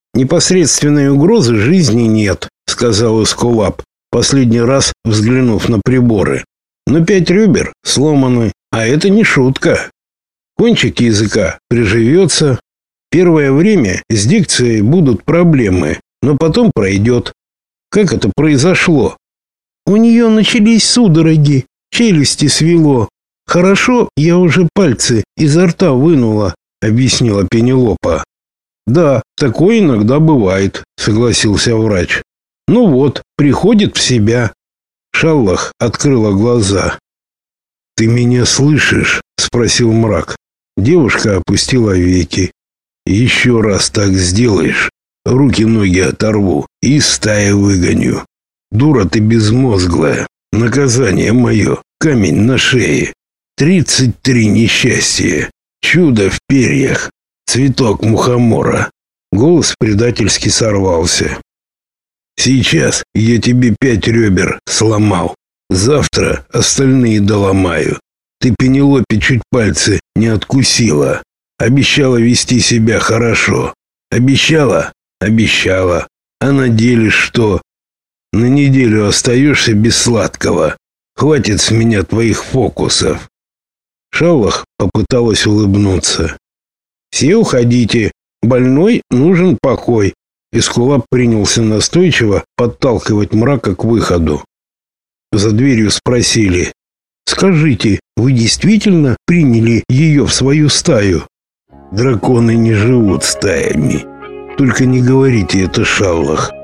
Непосредственной угрозы жизни нет, сказал Эскулап, последний раз взглянув на приборы. Но 5 ребер сломаны, а это не шутка. Кончик языка приживется. Первое время с дикцией будут проблемы, но потом пройдет. Как это произошло? У нее начались судороги, челюсти свело. Хорошо, я уже пальцы изо рта вынула, объяснила Пенелопа. Да, такое иногда бывает, согласился врач. Ну вот, приходит в себя. Шаллах открыла глаза. Ты меня слышишь? Спросил мрак. Девушка опустила веки. Еще раз так сделаешь, руки-ноги оторву и из стаи выгоню. Дура ты безмозглая. Наказание мое, камень на шее. 33 несчастья. Чудо в перьях. Цветок мухомора. Голос предательски сорвался. Сейчас я тебе 5 ребер сломал. Завтра остальные доломаю. Ты Пенелопе чуть пальцы не откусила. Обещала вести себя хорошо. Обещала? Обещала. А на деле что? На неделю остаешься без сладкого. Хватит с меня твоих фокусов. Шаллах попыталась улыбнуться. Все уходите. Больной нужен покой. Эскулап принялся настойчиво подталкивать мрака к выходу. За дверью спросили. Скажите, вы действительно приняли ее в свою стаю? Драконы не живут стаями. Только не говорите это, Шаллах.